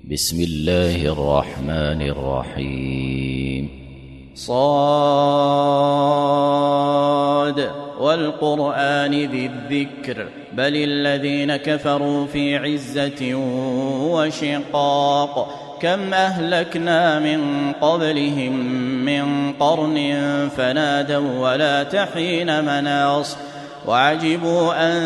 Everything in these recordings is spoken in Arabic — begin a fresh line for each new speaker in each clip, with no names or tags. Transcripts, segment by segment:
بسم الله الرحمن الرحيم.
صاد والقرآن ذي الذكر بل الذين كفروا في عزة وشقاق كم أهلكنا من قبلهم من قرن فنادوا ولا تحين مناص وعجبوا أن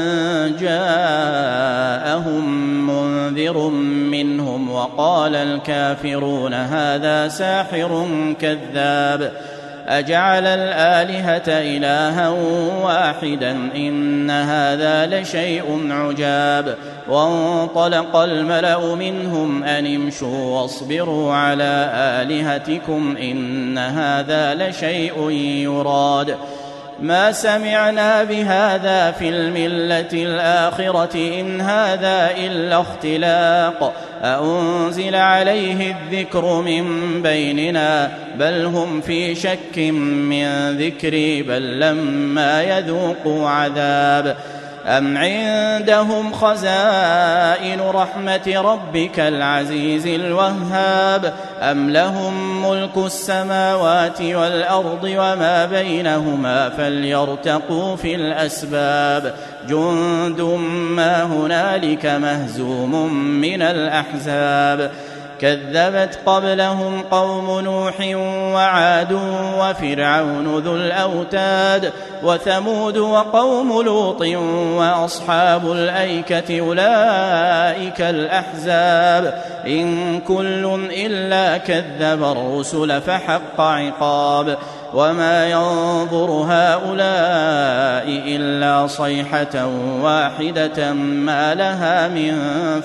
جاءهم منذر منهم وقال الكافرون هذا ساحر كذاب أجعل الآلهة إلها واحدا إن هذا لشيء عجاب وانطلق الملأ منهم أن امشوا واصبروا على آلهتكم إن هذا لشيء يراد ما سمعنا بهذا في الملة الآخرة إن هذا إلا اختلاق أأنزل عليه الذكر من بيننا بل هم في شك من ذكري بل لما يذوقوا عذاب أم عندهم خزائن رحمة ربك العزيز الوهاب أم لهم ملك السماوات والأرض وما بينهما فليرتقوا في الأسباب جند ما هنالك مهزوم من الأحزاب كذبت قبلهم قوم نوح وعاد وفرعون ذو الأوتاد وثمود وقوم لوط وأصحاب الأيكة أولئك الأحزاب إن كل إلا كذب الرسل فحق عقاب وما ينظر هؤلاء إلا صيحة واحدة ما لها من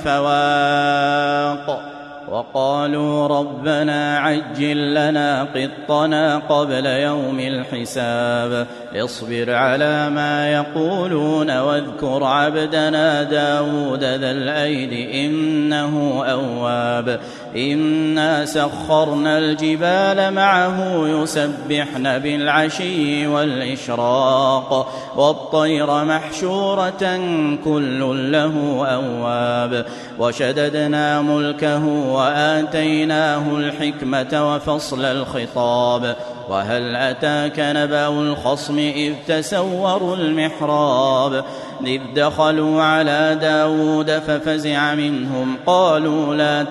فواق وقالوا ربنا عجل لنا قطنا قبل يوم الحساب اصبر على ما يقولون واذكر عبدنا داود ذا الأيد إنه أواب إنا سخرنا الجبال معه يسبحن بالعشي والإشراق والطير محشورة كل له أواب وشددنا ملكه وآتيناه الحكمة وفصل الخطاب وهل أتاك نبأ الخصم إذ تسوروا المحراب إذ دخلوا على داود ففزع منهم قالوا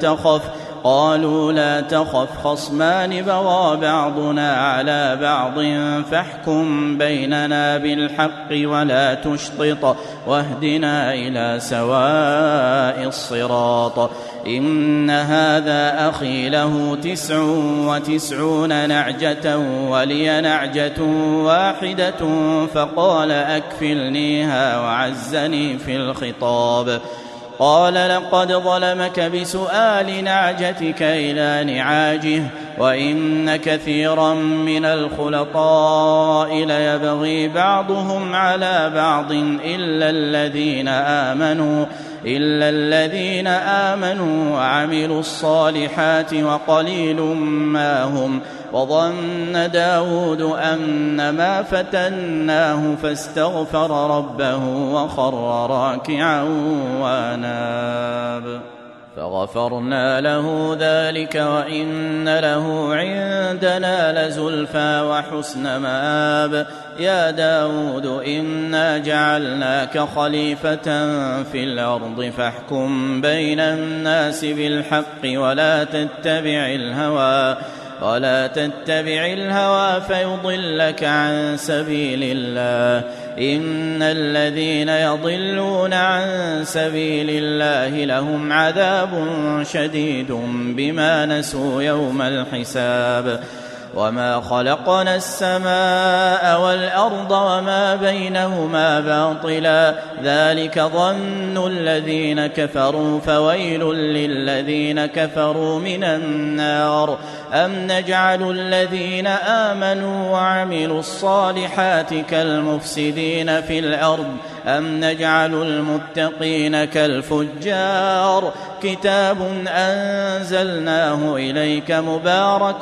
لا تخف خصمان بغى بعضنا على بعض فاحكم بيننا بالحق ولا تشطط واهدنا إلى سواء الصراط إن هذا أخي له 99 نعجة ولي نعجة واحدة فقال أكفلنيها وعزني في الخطاب قال لقد ظلمك بسؤال نعجتك إلى نعاجه وإن كثيرا من الخلطاء ليبغي بعضهم على بعض إلا الذين آمنوا وعملوا الصالحات وقليل ما هم وظن داود أنما فتناه فاستغفر ربه وخر راكعا وأناب فغفرنا له ذلك وإن له عندنا لزلفى وحسن مآب يا داود إنا جعلناك خليفة في الأرض فاحكم بين الناس بالحق ولا تتبع الهوى فيضلك عن سبيل الله إن الذين يضلون عن سبيل الله لهم عذاب شديد بما نسوا يوم الحساب وما خلقنا السماء والأرض وما بينهما باطلا ذلك ظن الذين كفروا فويل للذين كفروا من النار أم نجعل الذين آمنوا وعملوا الصالحات كالمفسدين في الأرض أم نجعل المتقين كالفجار كتاب أنزلناه إليك مبارك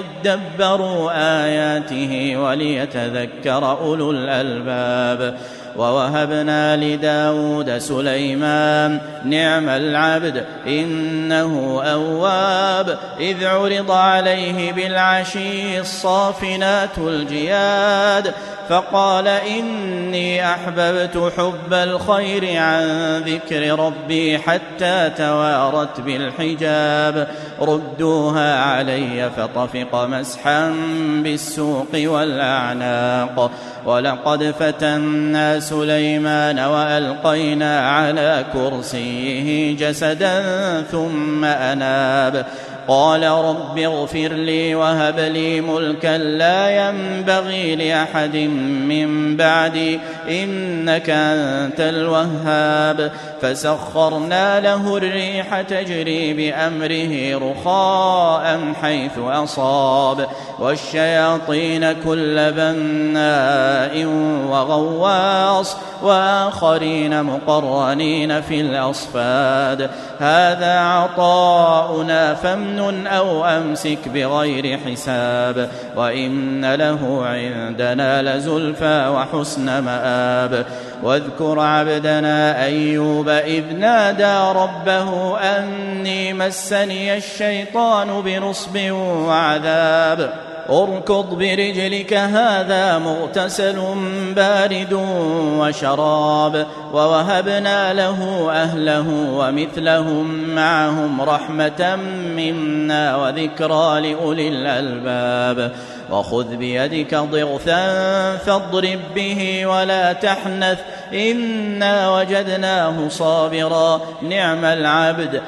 ليدبروا آياته وليتذكر أولو الألباب ووهبنا لداود سليمان نعم العبد إنه أواب إذ عرض عليه بالعشي الصافنات الجياد فقال إني أحببت حب الخير عن ذكر ربي حتى توارت بالحجاب ردوها علي فطفق مسحا بالسوق والأعناق ولقد فتنا سليمان وألقينا على كرسيه جسدا ثم أناب قال رب اغفر لي وهب لي ملكا لا ينبغي لأحد من بعدي إنك أنت الوهاب فسخرنا له الريح تجري بأمره رخاء حيث أصاب والشياطين كل بناء وغواص وآخرين مقرنين في الأصفاد هذا عطاؤنا فامنن أو أمسك بغير حساب وإن له عندنا لزلفى وحسن مآب واذكر عبدنا أيوب إذ نادى ربه أني مسني الشيطان بنصب وعذاب اركض برجلك هذا مغتسل بارد وشراب ووهبنا له أهله ومثلهم معهم رحمة منا وذكرى لأولي الألباب وخذ بيدك ضغثا فاضرب به ولا تحنث إنا وجدناه صابرا نعم العبد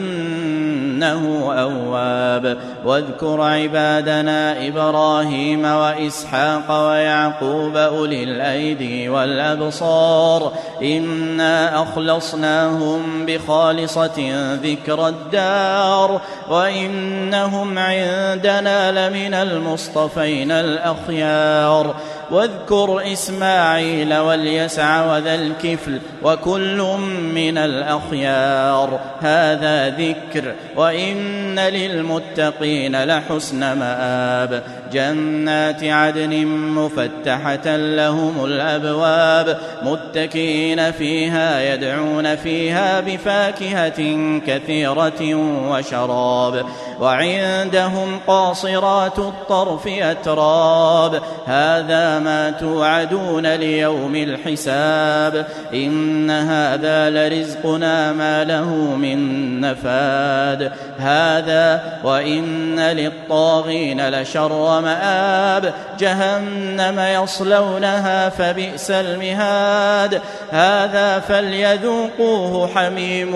إنه أواب واذكر عبادنا إبراهيم وإسحاق ويعقوب أولي الأيدي والأبصار إنا أخلصناهم بخالصة ذكر الدار وإنهم عندنا لمن المصطفين الأخيار واذكر إسماعيل واليسع وذا الكفل وكل من الأخيار هذا ذكر وإن للمتقين لحسن مآب جنات عدن مفتحة لهم الأبواب متكئين فيها يدعون فيها بفاكهة كثيرة وشراب وعندهم قاصرات الطرف أتراب هذا ما توعدون ليوم الحساب إن هذا لرزقنا ما له من نفاد هذا وإن للطاغين لشر مآب جهنم يصلونها فبئس المهاد هذا فليذوقوه حميم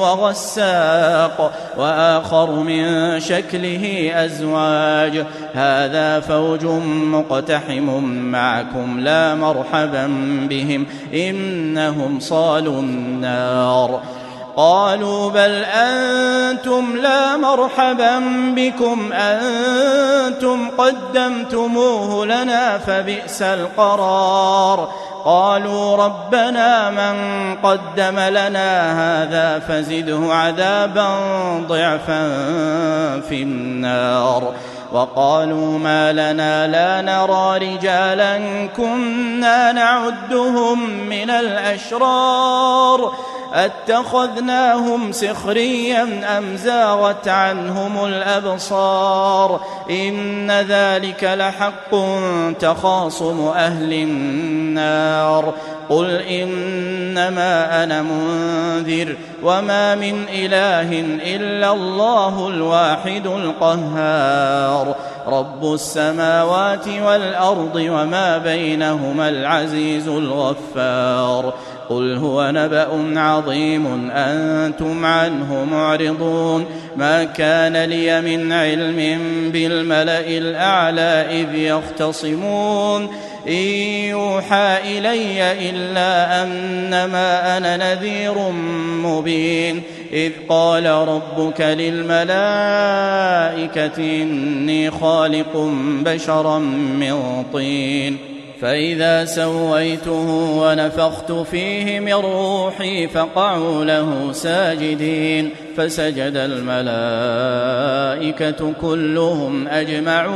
وغساق وآخر من شكله أزواج هذا فوج مقتحم معكم لا مرحبا بهم إنهم صالوا النار قالوا بل أنتم لا مرحبا بكم أنتم قدمتموه لنا فبئس القرار قالوا ربنا من قدم لنا هذا فزده عذابا ضعفا في النار وقالوا ما لنا لا نرى رجالا كنا نعدهم من الأشرار أتخذناهم سخريا أم زاغت عنهم الأبصار إن ذلك لحق تخاصم أهل النار قل إنما أنا منذر وما من إله إلا الله الواحد القهار رب السماوات والأرض وما بينهما العزيز الغفار قل هو نبأ عظيم أنتم عنه معرضون ما كان لي من علم بالملأ الأعلى إذ يختصمون إن يوحى إلي إلا أنما أنا نذير مبين إذ قال ربك للملائكة إني خالق بشرا من طين فإذا سويته ونفخت فيه من روحي فقعوا له ساجدين فسجد الملائكة كلهم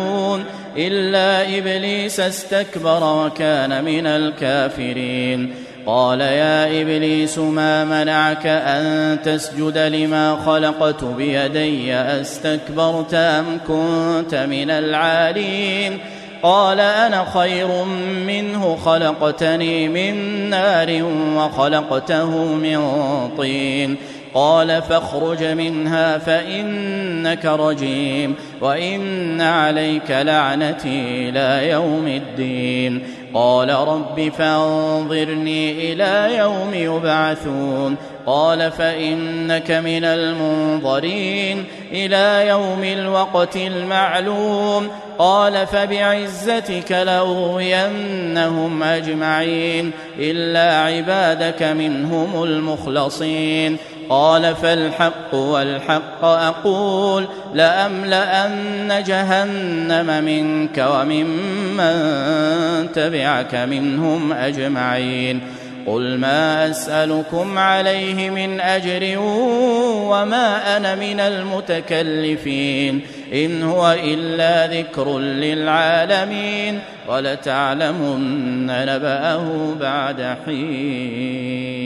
أجمعون إلا إبليس استكبر وكان من الكافرين قال يا إبليس ما منعك أن تسجد لما خلقت بيدي أستكبرت أم كنت من العالين قال أنا خير منه خلقتني من نار وخلقته من طين قال فاخرج منها فإنك رجيم وإن عليك لعنتي إلى يوم الدين قال رب فانظرني إلى يوم يبعثون قال فإنك من المنظرين إلى يوم الوقت المعلوم قال فبعزتك لأغوينهم أجمعين إلا عبادك منهم المخلصين قال فالحق والحق أقول لأملأن جهنم منك وممن تبعك منهم أجمعين قل ما أسألكم عليه من أجر وما أنا من المتكلفين إن هو إلا ذكر للعالمين ولتعلمن نبأه بعد حين.